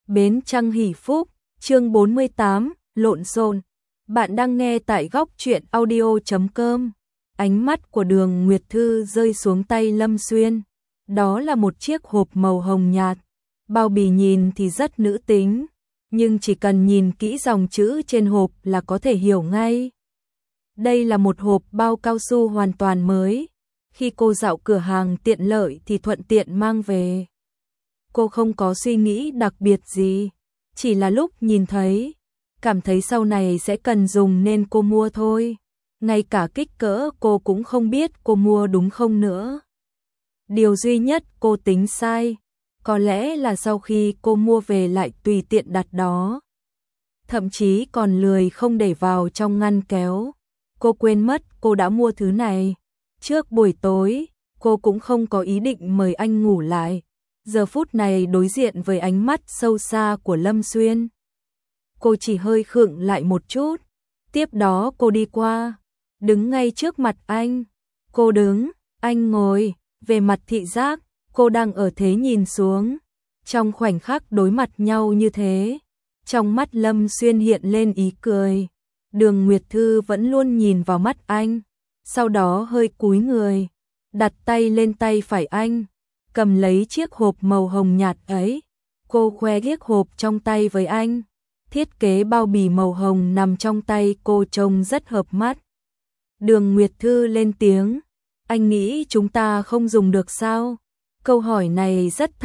Bến Trăng Hỷ Phúc, chương 48, lộn xộn. Bạn đang nghe tại góc truyện audio.com. Ánh mắt của Đường Nguyệt Thư rơi xuống tay Lâm Xuyên. Đó là một chiếc hộp màu hồng nhạt. Bao bì nhìn thì rất nữ tính, nhưng chỉ cần nhìn kỹ dòng chữ trên hộp là có thể hiểu ngay. Đây là một hộp bao cao su hoàn toàn mới. Khi cô dạo cửa hàng tiện lợi thì thuận tiện mang về. Cô không có suy nghĩ đặc biệt gì, chỉ là lúc nhìn thấy, cảm thấy sau này sẽ cần dùng nên cô mua thôi. Ngay cả kích cỡ cô cũng không biết cô mua đúng không nữa. Điều duy nhất cô tính sai, có lẽ là sau khi cô mua về lại tùy tiện đặt đó. Thậm chí còn lười không để vào trong ngăn kéo. Cô quên mất cô đã mua thứ này. Trước buổi tối, cô cũng không có ý định mời anh ngủ lại. Giờ phút này đối diện với ánh mắt sâu xa của Lâm Xuyên, cô chỉ hơi khựng lại một chút. Tiếp đó cô đi qua, đứng ngay trước mặt anh. Cô đứng, anh ngồi, về mặt thị giác, cô đang ở thế nhìn xuống. Trong khoảnh khắc đối mặt nhau như thế, trong mắt Lâm Xuyên hiện lên ý cười. Đường Nguyệt Thư vẫn luôn nhìn vào mắt anh, sau đó hơi cúi người, đặt tay lên tay phải anh, cầm lấy chiếc hộp màu hồng nhạt ấy. Cô khoe chiếc hộp trong tay với anh. Thiết kế bao bì màu hồng nằm trong tay cô trông rất hợp mắt. Đường Nguyệt Thư lên tiếng, anh nghĩ chúng ta không dùng được sao? Câu hỏi này rất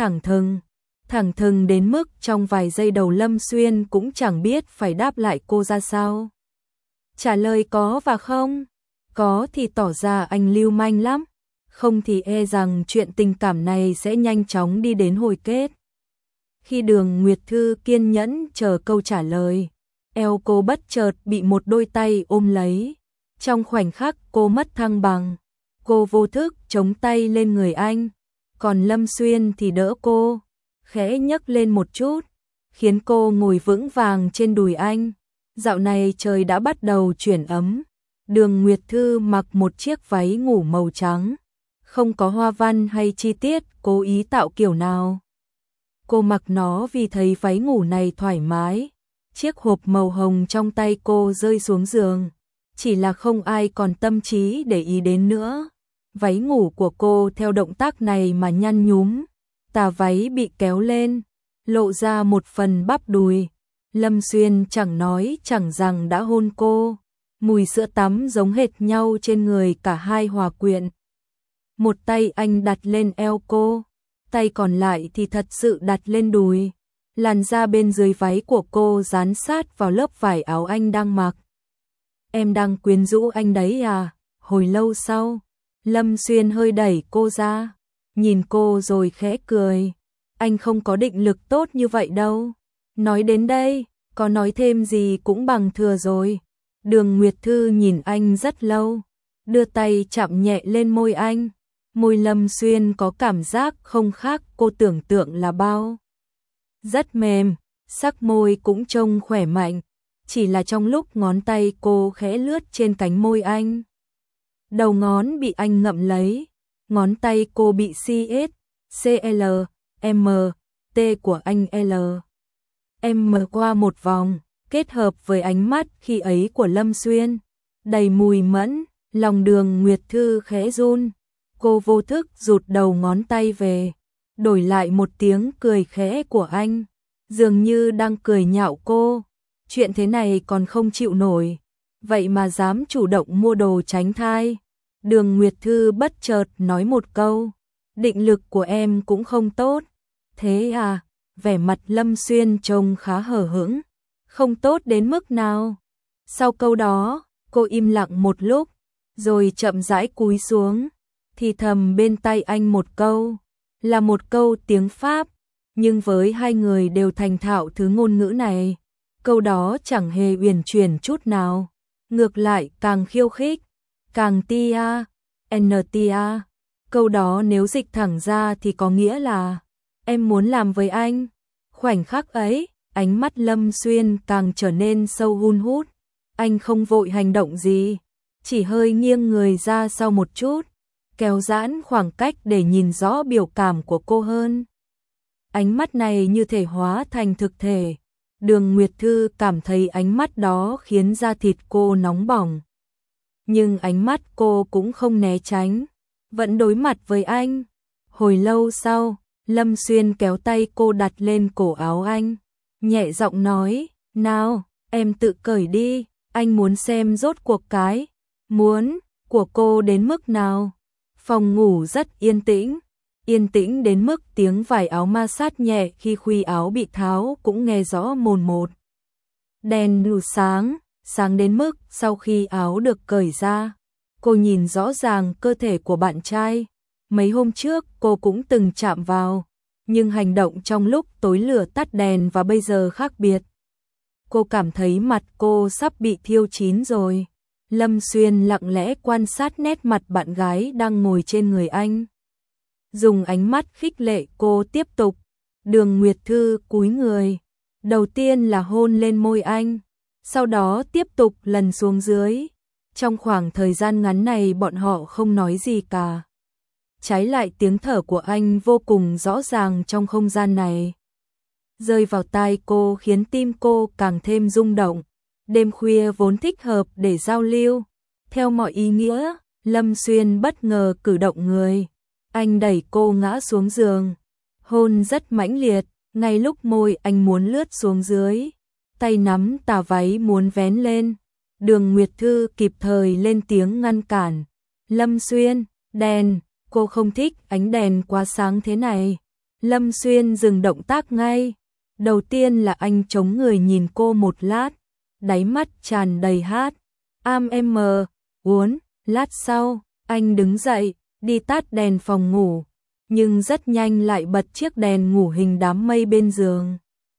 thẳng thừng đến mức trong vài giây đầu Lâm Xuyên cũng chẳng biết phải đáp lại cô ra sao. Trả lời có và không. Có thì tỏ ra anh lưu manh lắm, không thì e rằng chuyện tình cảm này sẽ nhanh chóng đi đến hồi kết. Khi Đường Nguyệt Thư kiên nhẫn chờ câu trả lời, eo cô bất chợt bị một đôi tay ôm lấy. Trong khoảnh khắc cô mất thăng bằng, cô vô thức chống tay lên người anh, còn Lâm Xuyên thì đỡ cô, khẽ nhấc lên một chút, khiến cô ngồi vững vàng trên đùi anh. Dạo này trời đã bắt đầu chuyển ấm. Đường Nguyệt Thư mặc một chiếc váy ngủ màu trắng, không có hoa văn hay chi tiết cố ý tạo kiểu nào. Cô mặc nó vì thấy váy ngủ này thoải mái. Chiếc hộp màu hồng trong tay cô rơi xuống giường, chỉ là không ai còn tâm trí để ý đến nữa. Váy ngủ của cô theo động tác này mà nhăn nhúm, tà váy bị kéo lên, lộ ra một phần bắp đùi. Lâm Xuyên chẳng nói chẳng rằng đã hôn cô. Mùi sữa tắm giống hệt nhau trên người cả hai hòa quyện. Một tay anh đặt lên eo cô, tay còn lại thì thật sự đặt lên đùi. Làn da bên dưới váy của cô dán sát vào lớp vải áo anh đang mặc. Em đang quyến rũ anh đấy à? Hồi lâu sau, Lâm Xuyên hơi đẩy cô ra, nhìn cô rồi khẽ cười. Anh không có định lực tốt như vậy đâu. Nói đến đây, có nói thêm gì cũng bằng thừa rồi. Đường Nguyệt Thư nhìn anh rất lâu, đưa tay chạm nhẹ lên môi anh. Môi Lâm Xuyên có cảm giác không khác cô tưởng tượng là bao. Rất mềm, sắc môi cũng trông khỏe mạnh, chỉ là trong lúc ngón tay cô khẽ lướt trên cánh môi anh, đầu ngón bị anh ngậm lấy, ngón tay cô bị CS, CL, M, T của anh L, M qua một vòng, kết hợp với ánh mắt khi ấy của Lâm Xuyên, đầy mùi mẫn. Lòng Đường Nguyệt Thư khẽ run, cô vô thức rụt đầu ngón tay về, đổi lại một tiếng cười khẽ của anh, dường như đang cười nhạo cô. Chuyện thế này còn không chịu nổi, vậy mà dám chủ động mua đồ tránh thai. Đường Nguyệt Thư bất chợt nói một câu, định lực của em cũng không tốt. Thế à? Vẻ mặt Lâm Xuyên trông khá hờ hững. Không tốt đến mức nào? Sau câu đó, cô im lặng một lúc, rồi chậm rãi cúi xuống, thì thầm bên tai anh một câu, là một câu tiếng Pháp, nhưng với hai người đều thành thạo thứ ngôn ngữ này, câu đó chẳng hề uyển chuyển chút nào, ngược lại càng khiêu khích, càng tia, ntia. Câu đó nếu dịch thẳng ra thì có nghĩa là em muốn làm với anh. Khoảnh khắc ấy, ánh mắt Lâm Xuyên càng trở nên sâu hun hút. Anh không vội hành động gì, chỉ hơi nghiêng người ra sau một chút, kéo giãn khoảng cách để nhìn rõ biểu cảm của cô hơn. Ánh mắt này như thể hóa thành thực thể. Đường Nguyệt Thư cảm thấy ánh mắt đó khiến da thịt cô nóng bỏng. Nhưng ánh mắt cô cũng không né tránh, vẫn đối mặt với anh. Hồi lâu sau, Lâm Xuyên kéo tay cô đặt lên cổ áo anh, nhẹ giọng nói, nào, em tự cởi đi, anh muốn xem rốt cuộc cái muốn của cô đến mức nào. Phòng ngủ rất yên tĩnh đến mức tiếng vải áo ma sát nhẹ khi khuy áo bị tháo cũng nghe rõ mồn một. Đèn đủ sáng đến mức sau khi áo được cởi ra, cô nhìn rõ ràng cơ thể của bạn trai. Mấy hôm trước cô cũng từng chạm vào, nhưng hành động trong lúc tối lửa tắt đèn và bây giờ khác biệt. Cô cảm thấy mặt cô sắp bị thiêu chín rồi. Lâm Xuyên lặng lẽ quan sát nét mặt bạn gái đang ngồi trên người anh. Dùng ánh mắt khích lệ cô tiếp tục. Đường Nguyệt Thư cúi người. Đầu tiên là hôn lên môi anh, sau đó tiếp tục lần xuống dưới. Trong khoảng thời gian ngắn này bọn họ không nói gì cả. Trái lại tiếng thở của anh vô cùng rõ ràng trong không gian này. Rơi vào tai cô khiến tim cô càng thêm rung động. Đêm khuya vốn thích hợp để giao lưu. Theo mọi ý nghĩa, Lâm Xuyên bất ngờ cử động người. Anh đẩy cô ngã xuống giường. Hôn rất mãnh liệt, ngay lúc môi anh muốn lướt xuống dưới. Tay nắm tà váy muốn vén lên. Đường Nguyệt Thư kịp thời lên tiếng ngăn cản. Lâm Xuyên, đèn, cô không thích ánh đèn quá sáng thế này. Lâm Xuyên dừng động tác ngay. Đầu tiên là anh chống người nhìn cô một lát, đáy mắt tràn đầy hát. Em uốn, lát sau, anh đứng dậy, đi tắt đèn phòng ngủ, nhưng rất nhanh lại bật chiếc đèn ngủ hình đám mây bên giường.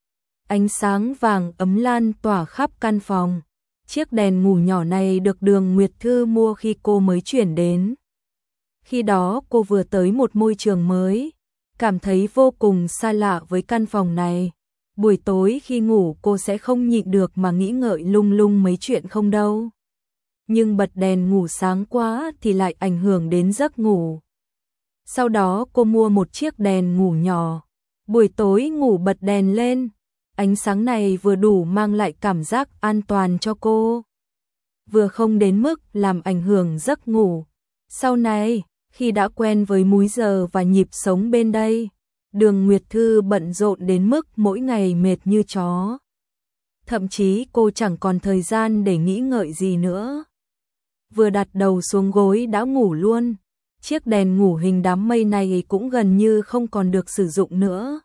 Ánh sáng vàng ấm lan tỏa khắp căn phòng. Chiếc đèn ngủ nhỏ này được Đường Nguyệt Thư mua khi cô mới chuyển đến. Khi đó cô vừa tới một môi trường mới, cảm thấy vô cùng xa lạ với căn phòng này. Buổi tối khi ngủ cô sẽ không nhịn được mà nghĩ ngợi lung lung mấy chuyện không đâu. Nhưng bật đèn ngủ sáng quá thì lại ảnh hưởng đến giấc ngủ. Sau đó cô mua một chiếc đèn ngủ nhỏ. Buổi tối ngủ bật đèn lên. Ánh sáng này vừa đủ mang lại cảm giác an toàn cho cô, vừa không đến mức làm ảnh hưởng giấc ngủ. Sau này, khi đã quen với múi giờ và nhịp sống bên đây, Đường Nguyệt Thư bận rộn đến mức mỗi ngày mệt như chó. Thậm chí cô chẳng còn thời gian để nghĩ ngợi gì nữa. Vừa đặt đầu xuống gối đã ngủ luôn. Chiếc đèn ngủ hình đám mây này cũng gần như không còn được sử dụng nữa.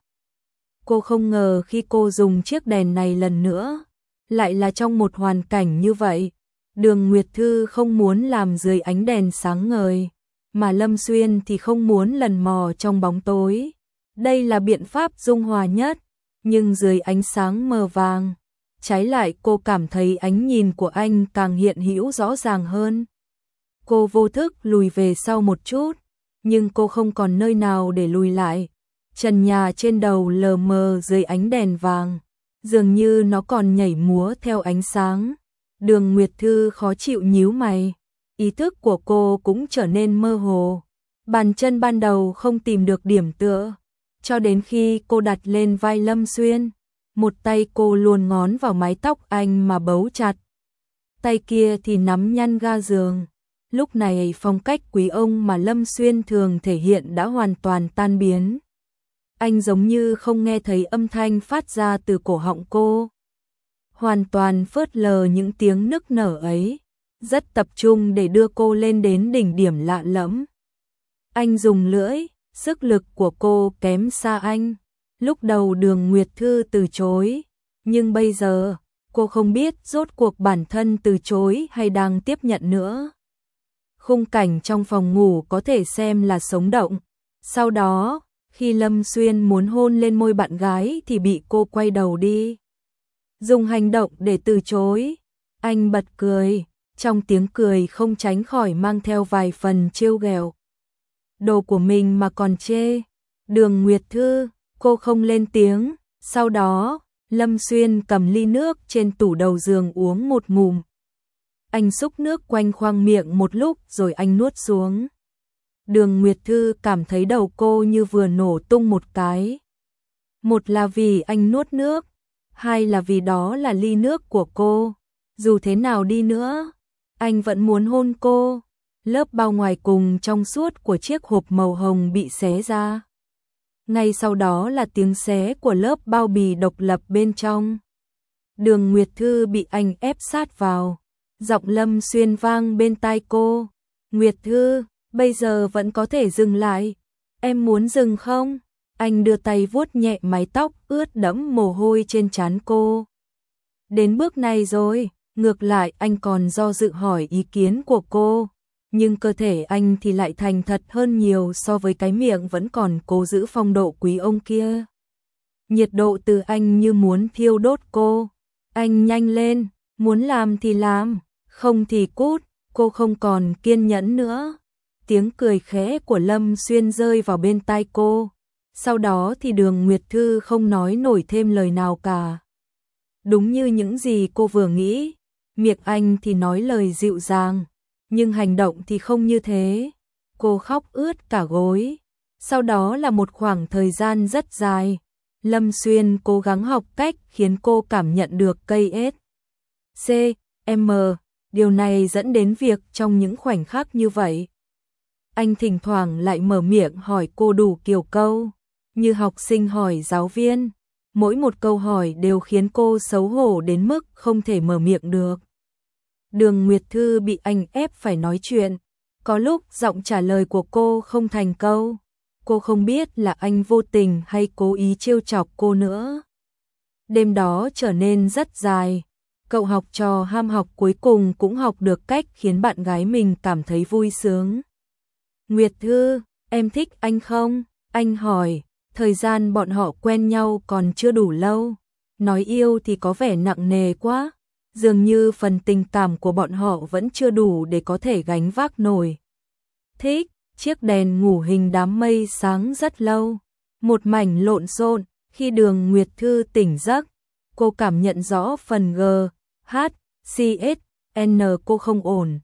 Cô không ngờ khi cô dùng chiếc đèn này lần nữa, lại là trong một hoàn cảnh như vậy. Đường Nguyệt Thư không muốn làm dưới ánh đèn sáng ngời, mà Lâm Xuyên thì không muốn lần mò trong bóng tối. Đây là biện pháp dung hòa nhất, nhưng dưới ánh sáng mờ vàng, trái lại cô cảm thấy ánh nhìn của anh càng hiện hữu rõ ràng hơn. Cô vô thức lùi về sau một chút, nhưng cô không còn nơi nào để lùi lại. Trần nhà trên đầu lờ mờ dưới ánh đèn vàng, dường như nó còn nhảy múa theo ánh sáng. Đường Nguyệt Thư khó chịu nhíu mày, ý thức của cô cũng trở nên mơ hồ. Bàn chân ban đầu không tìm được điểm tựa, cho đến khi cô đặt lên vai Lâm Xuyên, một tay cô luồn ngón vào mái tóc anh mà bấu chặt. Tay kia thì nắm nhăn ga giường. Lúc này phong cách quý ông mà Lâm Xuyên thường thể hiện đã hoàn toàn tan biến. Anh giống như không nghe thấy âm thanh phát ra từ cổ họng cô. Hoàn toàn phớt lờ những tiếng nức nở ấy, rất tập trung để đưa cô lên đến đỉnh điểm lạ lẫm. Anh dùng lưỡi, sức lực của cô kém xa anh. Lúc đầu Đường Nguyệt Thư từ chối, nhưng bây giờ, cô không biết rốt cuộc bản thân từ chối hay đang tiếp nhận nữa. Khung cảnh trong phòng ngủ có thể xem là sống động. Sau đó, khi Lâm Xuyên muốn hôn lên môi bạn gái thì bị cô quay đầu đi, dùng hành động để từ chối. Anh bật cười, trong tiếng cười không tránh khỏi mang theo vài phần trêu ghẹo. Đồ của mình mà còn chê. Đường Nguyệt Thư, cô không lên tiếng. Sau đó, Lâm Xuyên cầm ly nước trên tủ đầu giường uống một ngụm. Anh xúc nước quanh khoang miệng một lúc rồi anh nuốt xuống. Đường Nguyệt Thư cảm thấy đầu cô như vừa nổ tung một cái. Một là vì anh nuốt nước, hai là vì đó là ly nước của cô. Dù thế nào đi nữa, anh vẫn muốn hôn cô. Lớp bao ngoài cùng trong suốt của chiếc hộp màu hồng bị xé ra. Ngay sau đó là tiếng xé của lớp bao bì độc lập bên trong. Đường Nguyệt Thư bị anh ép sát vào. Giọng Lâm Xuyên vang bên tai cô. Nguyệt Thư, bây giờ vẫn có thể dừng lại. Em muốn dừng không? Anh đưa tay vuốt nhẹ mái tóc ướt đẫm mồ hôi trên trán cô. Đến bước này rồi, ngược lại anh còn do dự hỏi ý kiến của cô. Nhưng cơ thể anh thì lại thành thật hơn nhiều so với cái miệng vẫn còn cố giữ phong độ quý ông kia. Nhiệt độ từ anh như muốn thiêu đốt cô. Anh nhanh lên, muốn làm thì làm, không thì cút, cô không còn kiên nhẫn nữa. Tiếng cười khẽ của Lâm Xuyên rơi vào bên tai cô. Sau đó thì Đường Nguyệt Thư không nói nổi thêm lời nào cả. Đúng như những gì cô vừa nghĩ, miệng anh thì nói lời dịu dàng, nhưng hành động thì không như thế. Cô khóc ướt cả gối. Sau đó là một khoảng thời gian rất dài, Lâm Xuyên cố gắng học cách khiến cô cảm nhận được cây S, C, M. Điều này dẫn đến việc trong những khoảnh khắc như vậy, anh thỉnh thoảng lại mở miệng hỏi cô đủ kiểu câu, như học sinh hỏi giáo viên. Mỗi một câu hỏi đều khiến cô xấu hổ đến mức không thể mở miệng được. Đường Nguyệt Thư bị anh ép phải nói chuyện. Có lúc giọng trả lời của cô không thành câu. Cô không biết là anh vô tình hay cố ý trêu chọc cô nữa. Đêm đó trở nên rất dài. Cậu học trò ham học cuối cùng cũng học được cách khiến bạn gái mình cảm thấy vui sướng. Nguyệt Thư, em thích anh không? Anh hỏi. Thời gian bọn họ quen nhau còn chưa đủ lâu. Nói yêu thì có vẻ nặng nề quá. Dường như phần tình cảm của bọn họ vẫn chưa đủ để có thể gánh vác nổi. Thích, chiếc đèn ngủ hình đám mây sáng rất lâu. Một mảnh lộn xộn, khi Đường Nguyệt Thư tỉnh giấc, cô cảm nhận rõ phần G, H, C, S, N cô không ổn.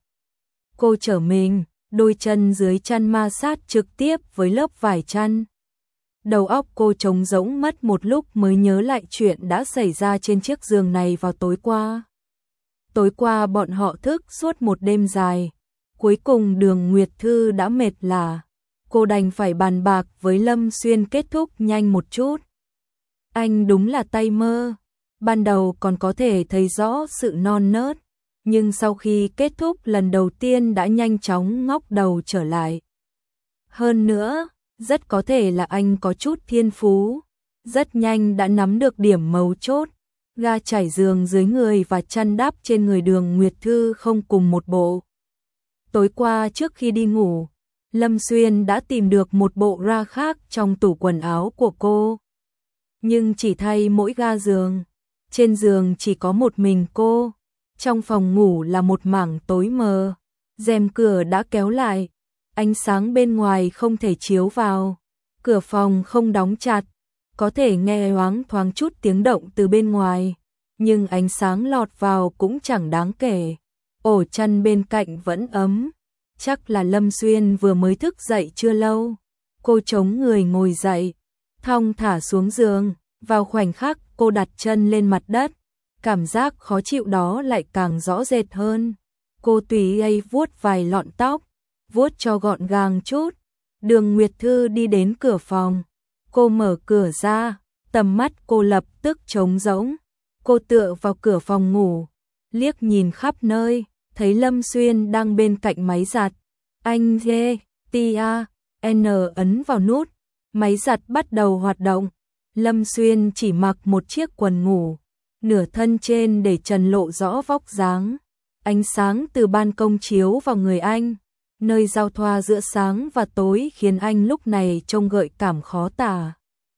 Cô trở mình, đôi chân dưới chăn ma sát trực tiếp với lớp vải chăn. Đầu óc cô trống rỗng mất một lúc mới nhớ lại chuyện đã xảy ra trên chiếc giường này vào tối qua. Tối qua bọn họ thức suốt một đêm dài. Cuối cùng Đường Nguyệt Thư đã mệt lả. Cô đành phải bàn bạc với Lâm Xuyên kết thúc nhanh một chút. Anh đúng là tay mơ. Ban đầu còn có thể thấy rõ sự non nớt, nhưng sau khi kết thúc lần đầu tiên đã nhanh chóng ngóc đầu trở lại. Hơn nữa, rất có thể là anh có chút thiên phú, rất nhanh đã nắm được điểm mấu chốt. Ga trải giường dưới người và chăn đắp trên người Đường Nguyệt Thư không cùng một bộ. Tối qua trước khi đi ngủ, Lâm Xuyên đã tìm được một bộ ra khác trong tủ quần áo của cô. Nhưng chỉ thay mỗi ga giường, trên giường chỉ có một mình cô. Trong phòng ngủ là một mảng tối mờ, rèm cửa đã kéo lại, ánh sáng bên ngoài không thể chiếu vào, cửa phòng không đóng chặt, có thể nghe loáng thoáng chút tiếng động từ bên ngoài, nhưng ánh sáng lọt vào cũng chẳng đáng kể. Ổ chăn bên cạnh vẫn ấm, chắc là Lâm Xuyên vừa mới thức dậy chưa lâu. Cô chống người ngồi dậy, thong thả xuống giường, vào khoảnh khắc cô đặt chân lên mặt đất, cảm giác khó chịu đó lại càng rõ rệt hơn. Cô tùy ý vuốt vài lọn tóc, vuốt cho gọn gàng chút. Đường Nguyệt Thư đi đến cửa phòng, cô mở cửa ra, tầm mắt cô lập tức trống rỗng. Cô tựa vào cửa phòng ngủ, liếc nhìn khắp nơi, thấy Lâm Xuyên đang bên cạnh máy giặt. Anh ghê, tia, N ấn vào nút, máy giặt bắt đầu hoạt động. Lâm Xuyên chỉ mặc một chiếc quần ngủ, nửa thân trên để trần lộ rõ vóc dáng. Ánh sáng từ ban công chiếu vào người anh, nơi giao thoa giữa sáng và tối khiến anh lúc này trông gợi cảm khó tả.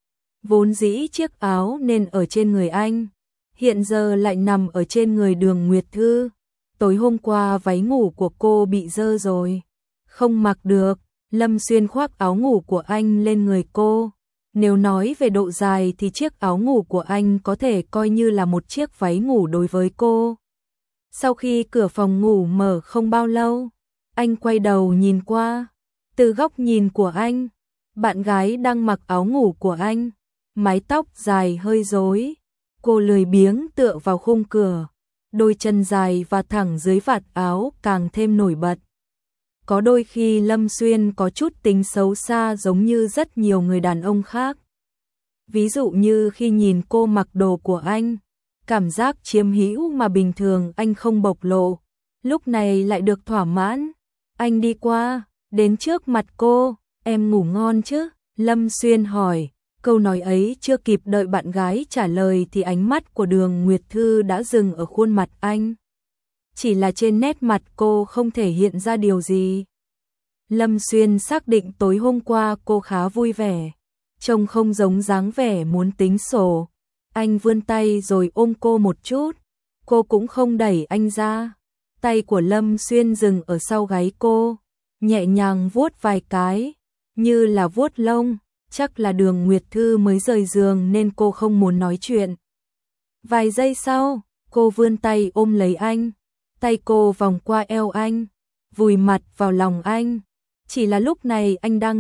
Vốn dĩ chiếc áo nên ở trên người anh, hiện giờ lại nằm ở trên người Đường Nguyệt Thư. Tối hôm qua váy ngủ của cô bị dơ rồi, không mặc được. Lâm Xuyên khoác áo ngủ của anh lên người cô. Nếu nói về độ dài thì chiếc áo ngủ của anh có thể coi như là một chiếc váy ngủ đối với cô. Sau khi cửa phòng ngủ mở không bao lâu, anh quay đầu nhìn qua. Từ góc nhìn của anh, bạn gái đang mặc áo ngủ của anh, mái tóc dài hơi rối. Cô lười biếng tựa vào khung cửa, đôi chân dài và thẳng dưới vạt áo càng thêm nổi bật. Có đôi khi Lâm Xuyên có chút tính xấu xa giống như rất nhiều người đàn ông khác. Ví dụ như khi nhìn cô mặc đồ của anh, cảm giác chiếm hữu mà bình thường anh không bộc lộ, lúc này lại được thỏa mãn. Anh đi qua, đến trước mặt cô, em ngủ ngon chứ? Lâm Xuyên hỏi, câu nói ấy chưa kịp đợi bạn gái trả lời thì ánh mắt của Đường Nguyệt Thư đã dừng ở khuôn mặt anh. Chỉ là trên nét mặt cô không thể hiện ra điều gì. Lâm Xuyên xác định tối hôm qua cô khá vui vẻ, trông không giống dáng vẻ muốn tính sổ. Anh vươn tay rồi ôm cô một chút, cô cũng không đẩy anh ra. Tay của Lâm Xuyên dừng ở sau gáy cô, nhẹ nhàng vuốt vài cái, như là vuốt lông. Chắc là Đường Nguyệt Thư mới rời giường nên cô không muốn nói chuyện. Vài giây sau, cô vươn tay ôm lấy anh, tay cô vòng qua eo anh, vùi mặt vào lòng anh. Chỉ là lúc này anh đang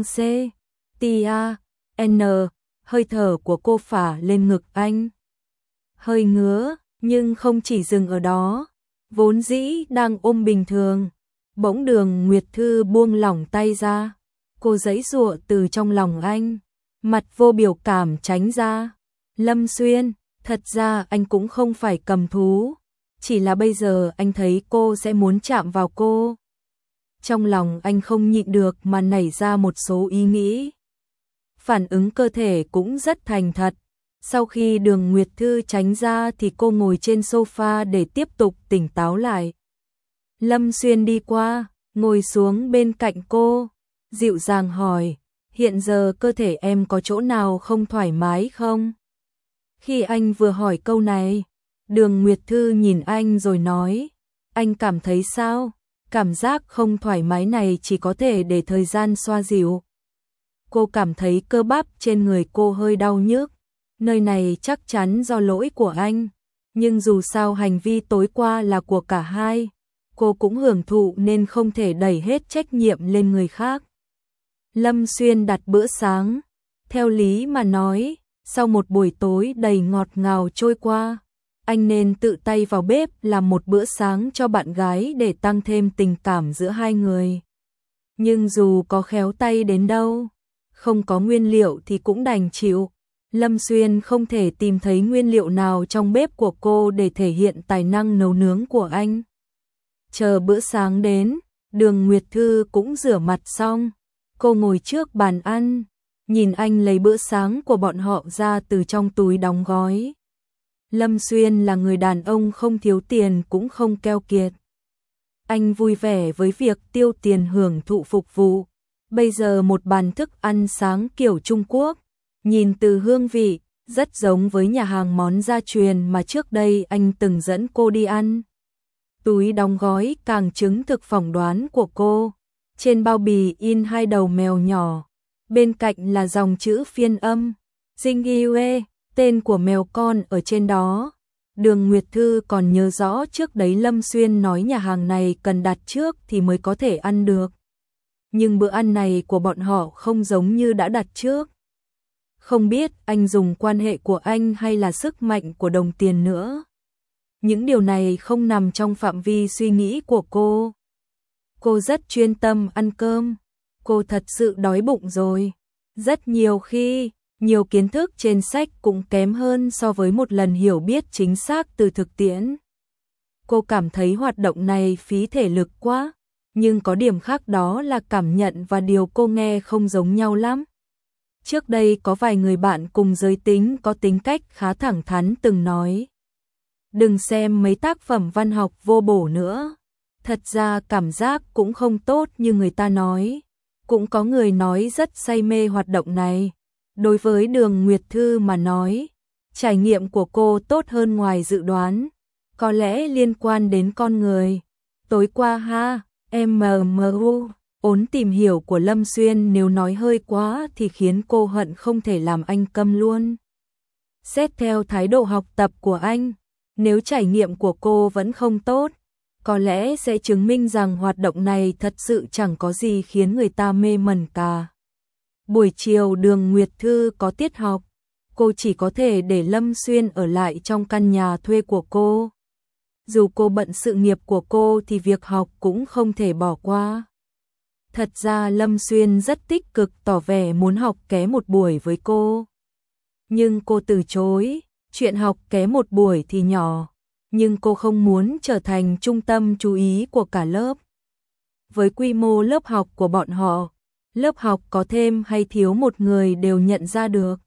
N, hơi thở của cô phả lên ngực anh. Hơi ngứa, nhưng không chỉ dừng ở đó. Vốn dĩ đang ôm bình thường, bỗng Đường Nguyệt Thư buông lỏng tay ra. Cô giãy giụa từ trong lòng anh, mặt vô biểu cảm tránh ra. Lâm Xuyên, thật ra anh cũng không phải cầm thú, chỉ là bây giờ anh thấy cô sẽ muốn chạm vào cô. Trong lòng anh không nhịn được mà nảy ra một số ý nghĩ. Phản ứng cơ thể cũng rất thành thật. Sau khi Đường Nguyệt Thư tránh ra thì cô ngồi trên sofa để tiếp tục tỉnh táo lại. Lâm Xuyên đi qua, ngồi xuống bên cạnh cô, dịu dàng hỏi, hiện giờ cơ thể em có chỗ nào không thoải mái không? Khi anh vừa hỏi câu này, Đường Nguyệt Thư nhìn anh rồi nói, anh cảm thấy sao? Cảm giác không thoải mái này chỉ có thể để thời gian xoa dịu. Cô cảm thấy cơ bắp trên người cô hơi đau nhức. Nơi này chắc chắn do lỗi của anh, nhưng dù sao hành vi tối qua là của cả hai, cô cũng hưởng thụ nên không thể đẩy hết trách nhiệm lên người khác. Lâm Xuyên đặt bữa sáng, theo lý mà nói, sau một buổi tối đầy ngọt ngào trôi qua, anh nên tự tay vào bếp làm một bữa sáng cho bạn gái để tăng thêm tình cảm giữa hai người. Nhưng dù có khéo tay đến đâu, không có nguyên liệu thì cũng đành chịu. Lâm Xuyên không thể tìm thấy nguyên liệu nào trong bếp của cô để thể hiện tài năng nấu nướng của anh. Chờ bữa sáng đến, Đường Nguyệt Thư cũng rửa mặt xong. Cô ngồi trước bàn ăn, nhìn anh lấy bữa sáng của bọn họ ra từ trong túi đóng gói. Lâm Xuyên là người đàn ông không thiếu tiền cũng không keo kiệt. Anh vui vẻ với việc tiêu tiền hưởng thụ phục vụ. Bây giờ một bàn thức ăn sáng kiểu Trung Quốc, nhìn từ hương vị, rất giống với nhà hàng món gia truyền mà trước đây anh từng dẫn cô đi ăn. Túi đóng gói càng chứng thực phỏng đoán của cô. Trên bao bì in hai đầu mèo nhỏ, bên cạnh là dòng chữ phiên âm, Dinh Yue, tên của mèo con ở trên đó. Đường Nguyệt Thư còn nhớ rõ trước đấy Lâm Xuyên nói nhà hàng này cần đặt trước thì mới có thể ăn được. Nhưng bữa ăn này của bọn họ không giống như đã đặt trước. Không biết anh dùng quan hệ của anh hay là sức mạnh của đồng tiền nữa. Những điều này không nằm trong phạm vi suy nghĩ của cô. Cô rất chuyên tâm ăn cơm. Cô thật sự đói bụng rồi. Rất nhiều khi, nhiều kiến thức trên sách cũng kém hơn so với một lần hiểu biết chính xác từ thực tiễn. Cô cảm thấy hoạt động này phí thể lực quá, nhưng có điểm khác đó là cảm nhận và điều cô nghe không giống nhau lắm. Trước đây có vài người bạn cùng giới tính có tính cách khá thẳng thắn từng nói, đừng xem mấy tác phẩm văn học vô bổ nữa. Thật ra cảm giác cũng không tốt như người ta nói. Cũng có người nói rất say mê hoạt động này. Đối với Đường Nguyệt Thư mà nói, trải nghiệm của cô tốt hơn ngoài dự đoán. Có lẽ liên quan đến con người. Tối qua MMU, ốn tìm hiểu của Lâm Xuyên nếu nói hơi quá thì khiến cô hận không thể làm anh câm luôn. Xét theo thái độ học tập của anh, nếu trải nghiệm của cô vẫn không tốt, có lẽ sẽ chứng minh rằng hoạt động này thật sự chẳng có gì khiến người ta mê mẩn cả. Buổi chiều Đường Nguyệt Thư có tiết học, cô chỉ có thể để Lâm Xuyên ở lại trong căn nhà thuê của cô. Dù cô bận sự nghiệp của cô thì việc học cũng không thể bỏ qua. Thật ra Lâm Xuyên rất tích cực tỏ vẻ muốn học ké một buổi với cô. Nhưng cô từ chối, chuyện học ké một buổi thì nhỏ, nhưng cô không muốn trở thành trung tâm chú ý của cả lớp. Với quy mô lớp học của bọn họ, lớp học có thêm hay thiếu một người đều nhận ra được.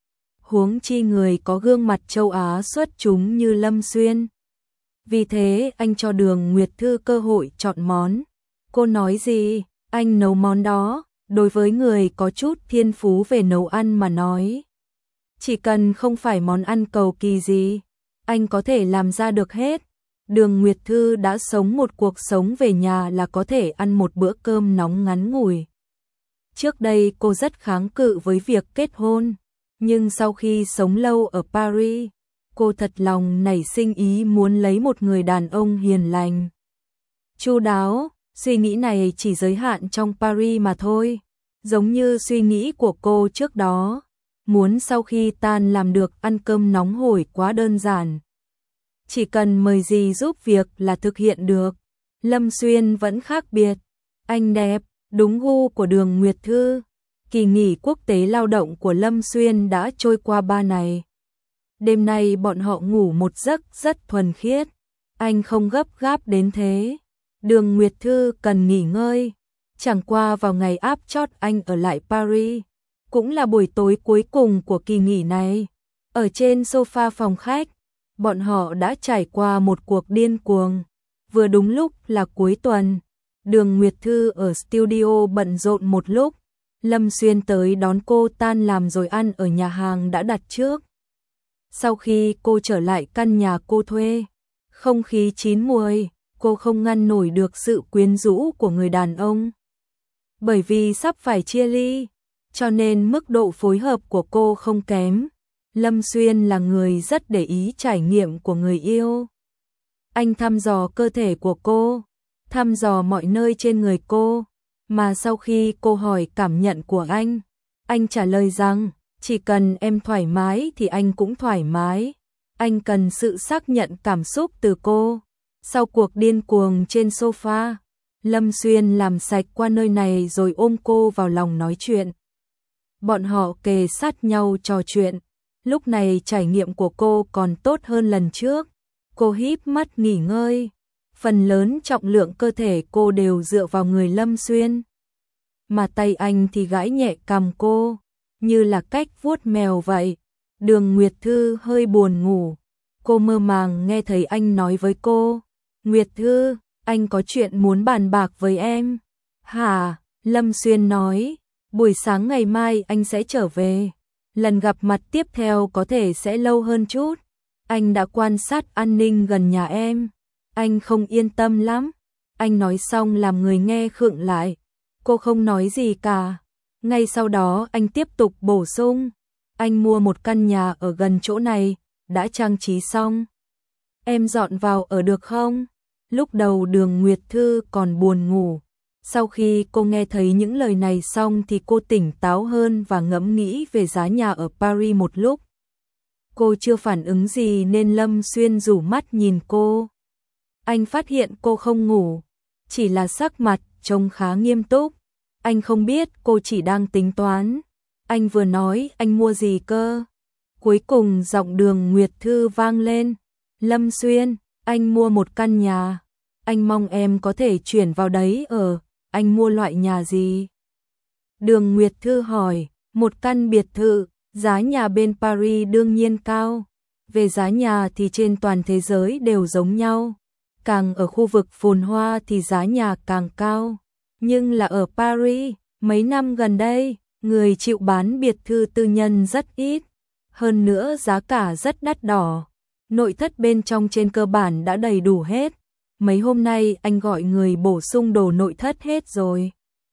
Huống chi người có gương mặt châu Á xuất chúng như Lâm Xuyên. Vì thế anh cho Đường Nguyệt Thư cơ hội chọn món. Cô nói gì, anh nấu món đó. Đối với người có chút thiên phú về nấu ăn mà nói, chỉ cần không phải món ăn cầu kỳ gì, anh có thể làm ra được hết. Đường Nguyệt Thư đã sống một cuộc sống về nhà là có thể ăn một bữa cơm nóng ngắn ngủi. Trước đây cô rất kháng cự với việc kết hôn, nhưng sau khi sống lâu ở Paris, cô thật lòng nảy sinh ý muốn lấy một người đàn ông hiền lành, chu đáo. Suy nghĩ này chỉ giới hạn trong Paris mà thôi, giống như suy nghĩ của cô trước đó, muốn sau khi tan làm được ăn cơm nóng hổi quá đơn giản. Chỉ cần mời gì giúp việc là thực hiện được. Lâm Xuyên vẫn khác biệt, anh đẹp, đúng gu của Đường Nguyệt Thư. Kỳ nghỉ quốc tế lao động của Lâm Xuyên đã trôi qua 3 ngày. Đêm nay bọn họ ngủ một giấc rất thuần khiết, anh không gấp gáp đến thế. Đường Nguyệt Thư cần nghỉ ngơi, chẳng qua vào ngày áp chót anh ở lại Paris, cũng là buổi tối cuối cùng của kỳ nghỉ này. Ở trên sofa phòng khách, bọn họ đã trải qua một cuộc điên cuồng. Vừa đúng lúc là cuối tuần, Đường Nguyệt Thư ở studio bận rộn một lúc, Lâm Xuyên tới đón cô tan làm rồi ăn ở nhà hàng đã đặt trước. Sau khi cô trở lại căn nhà cô thuê, không khí chín muồi, cô không ngăn nổi được sự quyến rũ của người đàn ông. Bởi vì sắp phải chia ly, cho nên mức độ phối hợp của cô không kém. Lâm Xuyên là người rất để ý trải nghiệm của người yêu. Anh thăm dò cơ thể của cô, thăm dò mọi nơi trên người cô, mà sau khi cô hỏi cảm nhận của anh trả lời rằng, chỉ cần em thoải mái thì anh cũng thoải mái. Anh cần sự xác nhận cảm xúc từ cô. Sau cuộc điên cuồng trên sofa, Lâm Xuyên làm sạch qua nơi này rồi ôm cô vào lòng nói chuyện. Bọn họ kề sát nhau trò chuyện. Lúc này trải nghiệm của cô còn tốt hơn lần trước. Cô híp mắt nghỉ ngơi. Phần lớn trọng lượng cơ thể cô đều dựa vào người Lâm Xuyên. Mà tay anh thì gãi nhẹ cằm cô, như là cách vuốt mèo vậy. Đường Nguyệt Thư hơi buồn ngủ. Cô mơ màng nghe thấy anh nói với cô, Nguyệt Thư, anh có chuyện muốn bàn bạc với em. Hả? Lâm Xuyên nói, buổi sáng ngày mai anh sẽ trở về. Lần gặp mặt tiếp theo có thể sẽ lâu hơn chút. Anh đã quan sát an ninh gần nhà em. Anh không yên tâm lắm. Anh nói xong làm người nghe khựng lại. Cô không nói gì cả. Ngay sau đó anh tiếp tục bổ sung. Anh mua một căn nhà ở gần chỗ này, đã trang trí xong. Em dọn vào ở được không? Lúc đầu Đường Nguyệt Thư còn buồn ngủ. Sau khi cô nghe thấy những lời này xong thì cô tỉnh táo hơn và ngẫm nghĩ về giá nhà ở Paris một lúc. Cô chưa phản ứng gì nên Lâm Xuyên rủ mắt nhìn cô. Anh phát hiện cô không ngủ, chỉ là sắc mặt trông khá nghiêm túc. Anh không biết cô chỉ đang tính toán. Anh vừa nói anh mua gì cơ? Cuối cùng giọng Đường Nguyệt Thư vang lên. Lâm Xuyên, anh mua một căn nhà. Anh mong em có thể chuyển vào đấy ở. Anh mua loại nhà gì? Đường Nguyệt Thư hỏi. Một căn biệt thự. Giá nhà bên Paris đương nhiên cao. Về giá nhà thì trên toàn thế giới đều giống nhau. Càng ở khu vực phồn hoa thì giá nhà càng cao. Nhưng là ở Paris, mấy năm gần đây, người chịu bán biệt thự tư nhân rất ít. Hơn nữa giá cả rất đắt đỏ. Nội thất bên trong trên cơ bản đã đầy đủ hết. Mấy hôm nay anh gọi người bổ sung đồ nội thất hết rồi.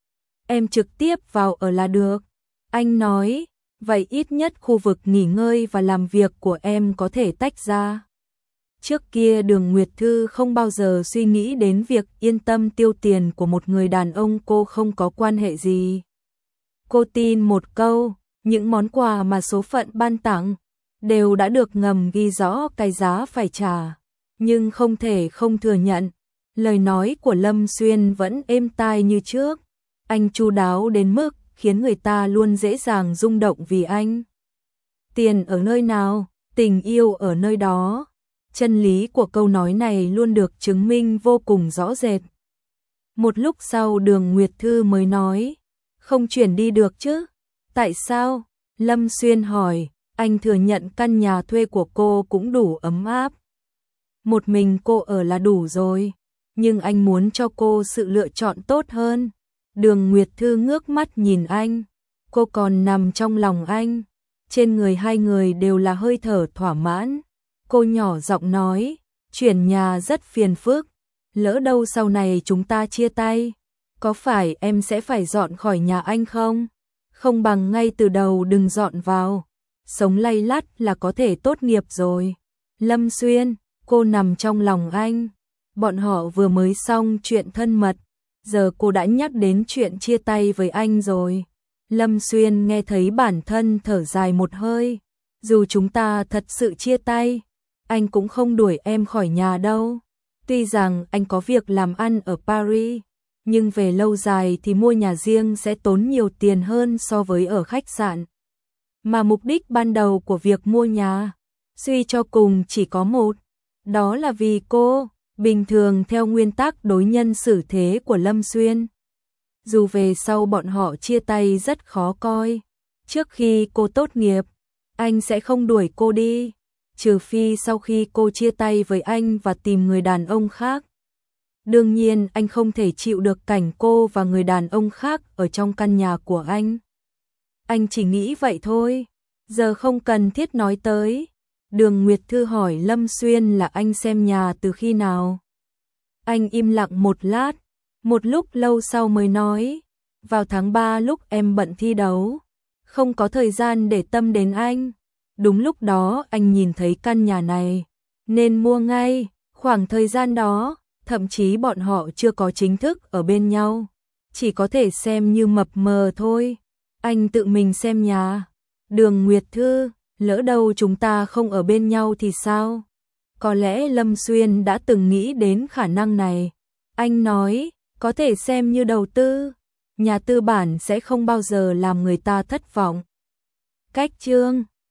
Em trực tiếp vào ở là được. Anh nói, vậy ít nhất khu vực nghỉ ngơi và làm việc của em có thể tách ra. Trước kia Đường Nguyệt Thư không bao giờ suy nghĩ đến việc yên tâm tiêu tiền của một người đàn ông cô không có quan hệ gì. Cô tin một câu, Những món quà mà số phận ban tặng đều đã được ngầm ghi rõ cái giá phải trả, nhưng không thể không thừa nhận, lời nói của Lâm Xuyên vẫn êm tai như trước. Anh chu đáo đến mức khiến người ta luôn dễ dàng rung động vì anh. Tiền ở nơi nào, tình yêu ở nơi đó. Chân lý của câu nói này luôn được chứng minh vô cùng rõ rệt. Một lúc sau Đường Nguyệt Thư mới nói, không chuyển đi được chứ? Tại sao? Lâm Xuyên hỏi, anh thừa nhận căn nhà thuê của cô cũng đủ ấm áp. Một mình cô ở là đủ rồi, nhưng anh muốn cho cô sự lựa chọn tốt hơn. Đường Nguyệt Thư ngước mắt nhìn anh, cô còn nằm trong lòng anh, trên người hai người đều là hơi thở thỏa mãn. Cô nhỏ giọng nói, chuyển nhà rất phiền phức, lỡ đâu sau này chúng ta chia tay, có phải em sẽ phải dọn khỏi nhà anh không? Không bằng ngay từ đầu đừng dọn vào, sống lay lắt là có thể tốt nghiệp rồi. Lâm Xuyên, cô nằm trong lòng anh, bọn họ vừa mới xong chuyện thân mật, giờ cô đã nhắc đến chuyện chia tay với anh rồi. Lâm Xuyên nghe thấy bản thân thở dài một hơi, dù chúng ta thật sự chia tay, anh cũng không đuổi em khỏi nhà đâu. Tuy rằng anh có việc làm ăn ở Paris, nhưng về lâu dài thì mua nhà riêng sẽ tốn nhiều tiền hơn so với ở khách sạn. Mà mục đích ban đầu của việc mua nhà, suy cho cùng chỉ có một, đó là vì cô. Bình thường theo nguyên tắc đối nhân xử thế của Lâm Xuyên, dù về sau bọn họ chia tay rất khó coi, trước khi cô tốt nghiệp, anh sẽ không đuổi cô đi, trừ phi sau khi cô chia tay với anh và tìm người đàn ông khác. Đương nhiên anh không thể chịu được cảnh cô và người đàn ông khác ở trong căn nhà của anh. Anh chỉ nghĩ vậy thôi, giờ không cần thiết nói tới. Đường Nguyệt Thư hỏi Lâm Xuyên là anh xem nhà từ khi nào. Anh im lặng một lát, một lúc lâu sau mới nói, vào tháng 3 lúc em bận thi đấu, không có thời gian để tâm đến anh. Đúng lúc đó anh nhìn thấy căn nhà này, nên mua ngay. Khoảng thời gian đó, thậm chí bọn họ chưa có chính thức ở bên nhau, chỉ có thể xem như mập mờ thôi. Anh tự mình xem nhà. Đường Nguyệt Thư, lỡ đâu chúng ta không ở bên nhau thì sao? Có lẽ Lâm Xuyên đã từng nghĩ đến khả năng này. Anh nói, có thể xem như đầu tư, nhà tư bản sẽ không bao giờ làm người ta thất vọng. Cách chương